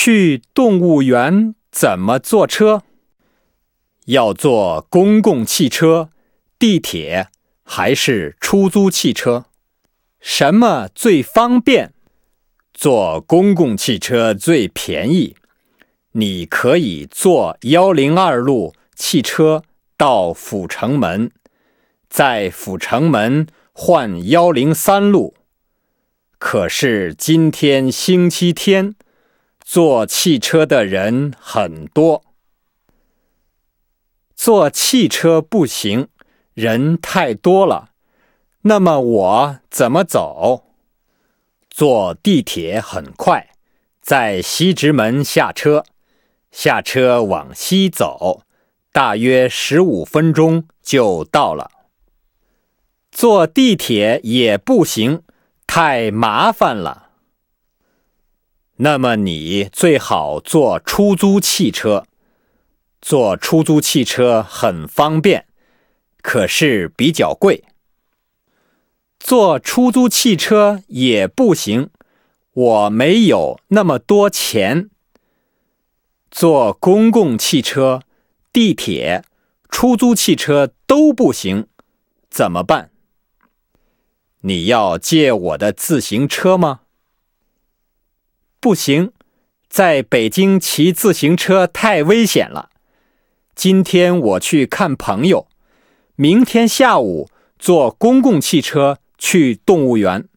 去动物园怎么坐车？要坐公共汽车、地铁还是出租汽车？什么最方便？坐公共汽车最便宜。你可以坐102路汽车到阜成门，在阜成门换103路。可是今天星期天，坐汽车的人很多。坐汽车不行，人太多了。那么我怎么走？坐地铁很快，在西直门下车，下车往西走，大约15分钟就到了。坐地铁也不行，太麻烦了。那么你最好坐出租汽车。坐出租汽车很方便，可是比较贵。坐出租汽车也不行，我没有那么多钱。坐公共汽车、地铁、出租汽车都不行，怎么办？你要借我的自行车吗？不行，在北京骑自行车太危险了。今天我去看朋友，明天下午坐公共汽车去动物园。